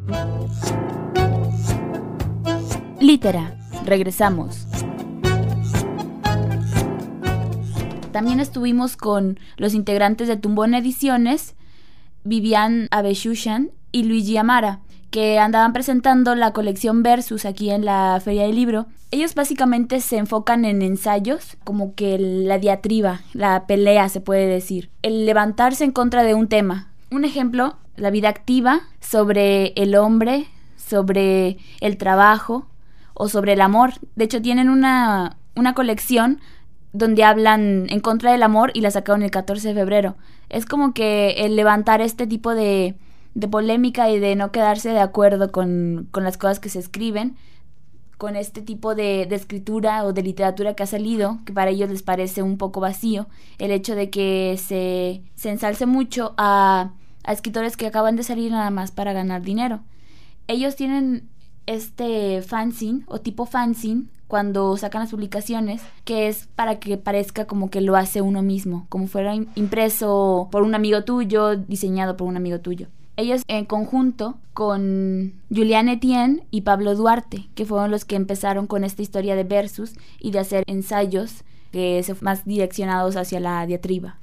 Litera, regresamos. También estuvimos con los integrantes de Tumbón Ediciones, Vivian Abeshushan y Luigi Amara, que andaban presentando la colección Versus aquí en la Feria del Libro. Ellos básicamente se enfocan en ensayos, como que la diatriba, la pelea se puede decir, el levantarse en contra de un tema. Un ejemplo, la vida activa, sobre el hombre, sobre el trabajo o sobre el amor. De hecho, tienen una colección donde hablan en contra del amor y la sacaron el 14 de febrero. Es como que el levantar este tipo de polémica y de no quedarse de acuerdo con las cosas que se escriben, con este tipo de escritura o de literatura que ha salido, que para ellos les parece un poco vacío, el hecho de que se ensalce mucho a escritores que acaban de salir nada más para ganar dinero. Ellos tienen este fanzine o tipo fanzine cuando sacan las publicaciones, que es para que parezca como que lo hace uno mismo, como fuera impreso por un amigo tuyo, diseñado por un amigo tuyo. Ellos en conjunto con Julián Etienne y Pablo Duarte, que fueron los que empezaron con esta historia de Versus y de hacer ensayos que se más direccionados hacia la diatriba.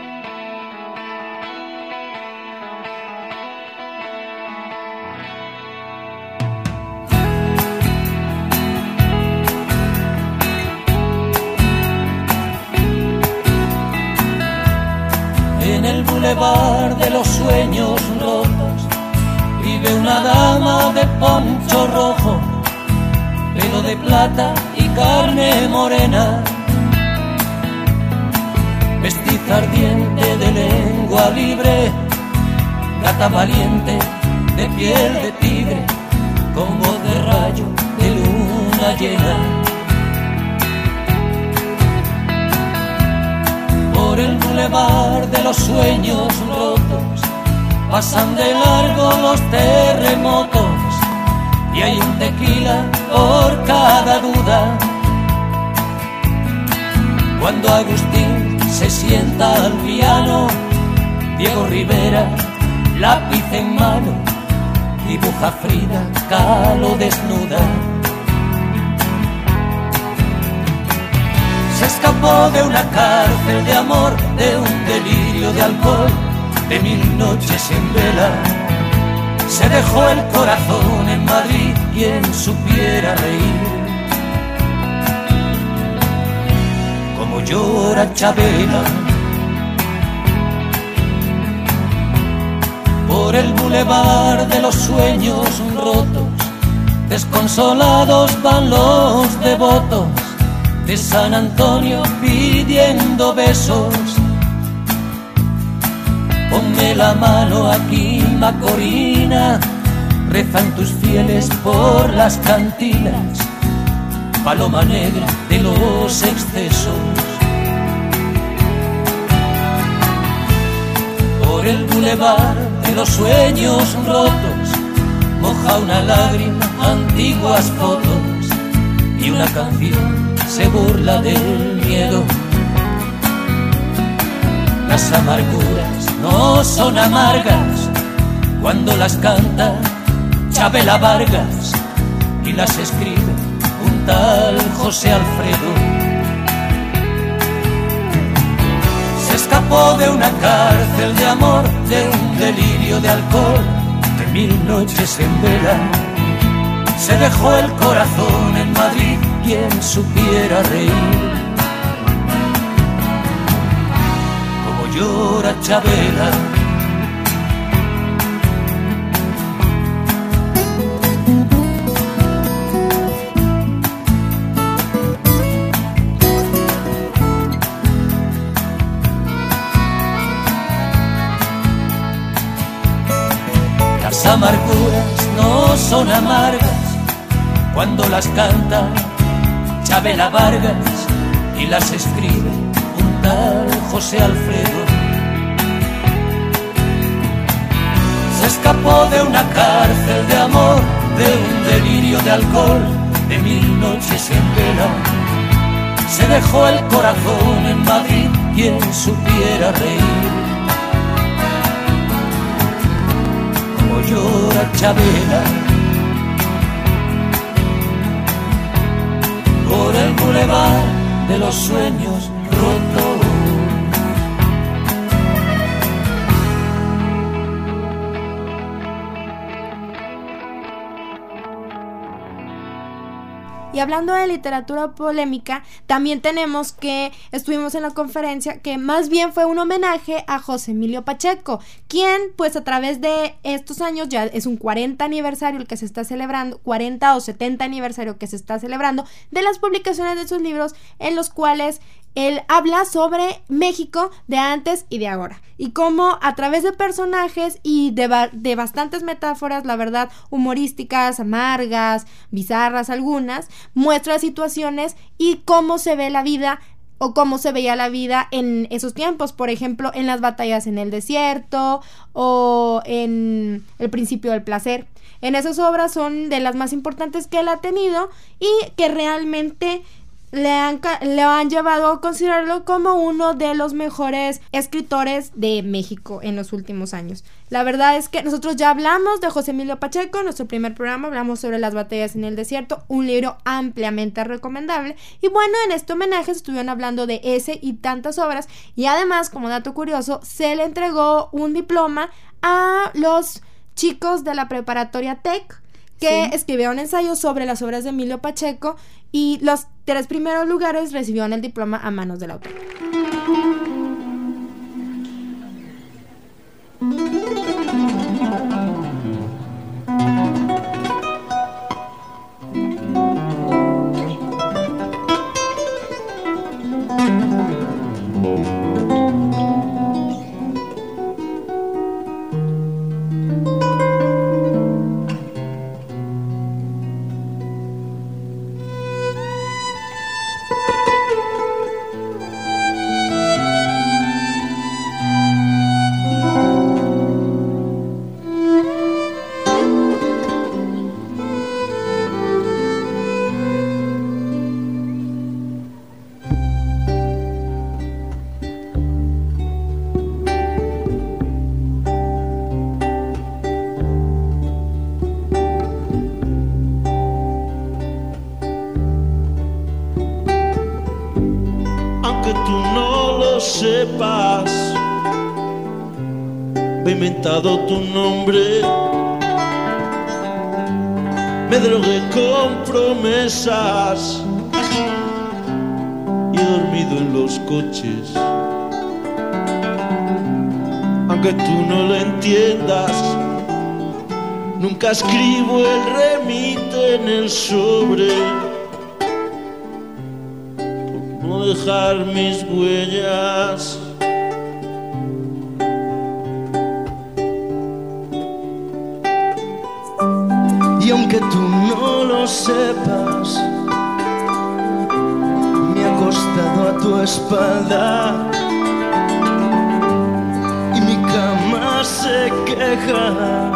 En el bulevar de los sueños rotos vive una dama de poncho rojo, pelo de plata y carne morena, mestiza ardiente de lengua libre, gata valiente de piel de tigre, con voz de rayo de luna llena. Por el bulevar de los sueños rotos pasan de largo los terremotos y hay un tequila por cada duda. Cuando Agustín se sienta al piano, Diego Rivera, lápiz en mano, dibuja Frida Kahlo desnuda. Se escapó de una cárcel de amor, de un delirio de alcohol, de 1000 noches en vela. Se dejó el corazón en Madrid, quien supiera reír como llora Chabela. Por el bulevar de los sueños rotos, desconsolados van los devotos de San Antonio pidiendo besos. Ponme la mano aquí, Macorina, rezan tus fieles por las cantinas, paloma negra de los excesos. Por el bulevar de los sueños rotos moja una lágrima antiguas fotos y una canción se burla del miedo. Las amarguras no son amargas cuando las canta Chabela Vargas y las escribe un tal José Alfredo. Se escapó de una cárcel de amor, de un delirio de alcohol, de 1000 noches en vela. Se dejó el corazón en Madrid, quien supiera reír como llora Chabela. Las amarguras no son amargas cuando las canta Chabela Vargas y las escribe un tal José Alfredo. Se escapó de una cárcel de amor, de un delirio de alcohol, de 1000 noches en vela. Se dejó el corazón en Madrid, quien supiera reír como llora Chabela por el bulevar de los sueños rotos. Y hablando de literatura polémica, también tenemos que estuvimos en la conferencia que más bien fue un homenaje a José Emilio Pacheco, quien pues a través de estos años, ya es un 40 aniversario el que se está celebrando, 40 o 70 aniversario que se está celebrando de las publicaciones de sus libros, en los cuales él habla sobre México de antes y de ahora, y cómo a través de personajes y de bastantes metáforas, la verdad, humorísticas, amargas, bizarras algunas, muestra situaciones y cómo se ve la vida o cómo se veía la vida en esos tiempos, por ejemplo, en las batallas en el desierto o en El principio del placer. En esas obras son de las más importantes que él ha tenido y que realmente le han llevado a considerarlo como uno de los mejores escritores de México en los últimos años. La verdad es que nosotros ya hablamos de José Emilio Pacheco en nuestro primer programa, hablamos sobre Las batallas en el desierto, un libro ampliamente recomendable, y bueno, en este homenaje estuvieron hablando de ese y tantas obras, y además, como dato curioso, se le entregó un diploma a los chicos de la preparatoria TEC que escribieron ensayos sobre las obras de Emilio Pacheco, y los 3 primeros lugares recibieron el diploma a manos del autor. Sepas, he inventado tu nombre, me drogué con promesas y he dormido en los coches. Aunque tú no lo entiendas, nunca escribo el remite en el sobre, dejar mis huellas. Y aunque tú no lo sepas, me he acostado a tu espalda y mi cama se queja,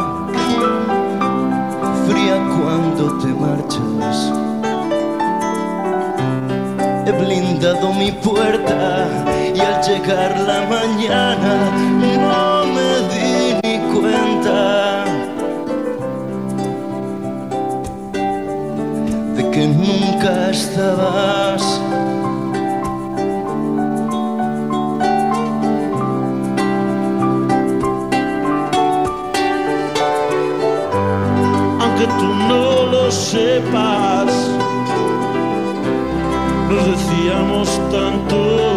fría cuando te marchas. He blindado mi puerta y al llegar la mañana no me di ni cuenta de que nunca estabas. Aunque tú no lo sepas, nos decíamos tanto,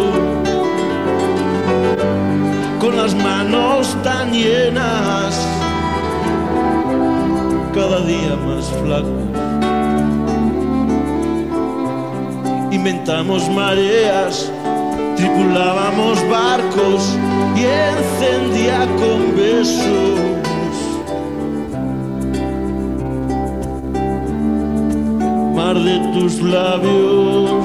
con las manos tan llenas, cada día más flacos. Inventamos mareas, tripulábamos barcos y encendía con besos mar de tus labios.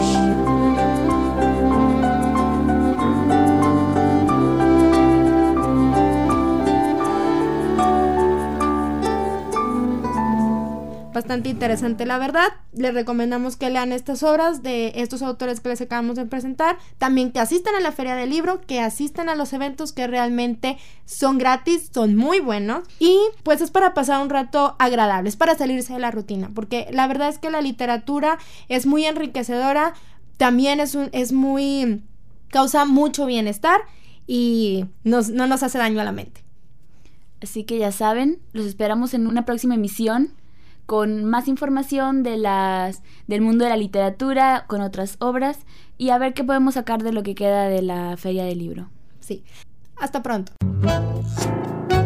bastante interesante, la verdad. Les recomendamos que lean estas obras de estos autores que les acabamos de presentar. También que asistan a la Feria del Libro, que asistan a los eventos que realmente son gratis, son muy buenos. Y pues es para pasar un rato agradable, es para salirse de la rutina, porque la verdad es que la literatura es muy enriquecedora, también causa mucho bienestar y no nos hace daño a la mente. Así que ya saben, los esperamos en una próxima emisión con más información del mundo de la literatura, con otras obras y a ver qué podemos sacar de lo que queda de la Feria del Libro. Sí. Hasta pronto.